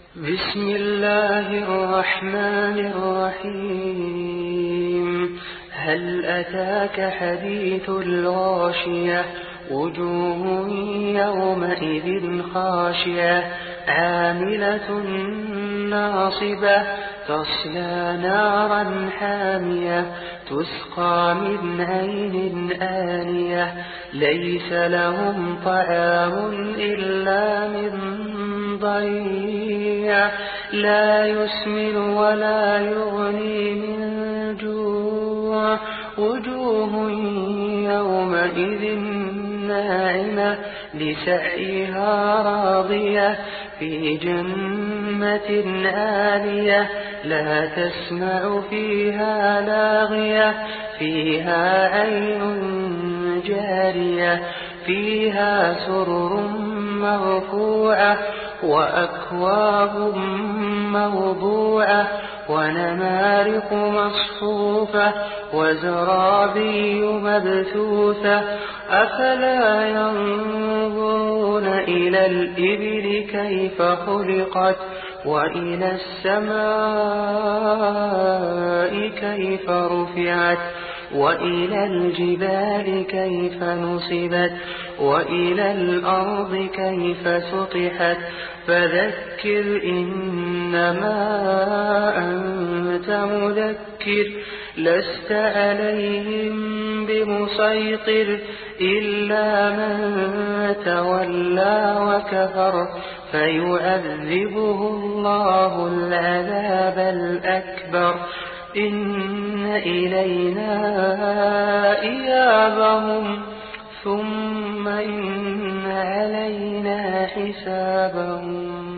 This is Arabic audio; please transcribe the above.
بسم الله الرحمن الرحيم. هل أتاك حديث الغاشية؟ وجوه يومئذ خاشعة عاملة ناصبة تصلى نارا حامية تسقى من عين آنية ليس لهم طعام إلا من ضريع لا يسمن ولا يغني من جوع وجوه يومئذ ناعمة لسعيها راضية في جنة عالية لا تسمع فيها لاغية فيها عين جارية فيها سرر مرفوعة وأكواب موضوعة ونمارق مصفوفة وزرابي مبثوثة أفلا ينظرون إلى الإبل كيف خلقت وإلى السماء كيف رفعت وإلى الجبال كيف نصبت وإلى الأرض كيف سطحت فذكر إنما أنت مذكر لست عليهم بمسيطر إلا من تولى وكفر فيعذبه الله العذاب الأكبر إن إلينا إيابهم ثم إن علينا حسابهم.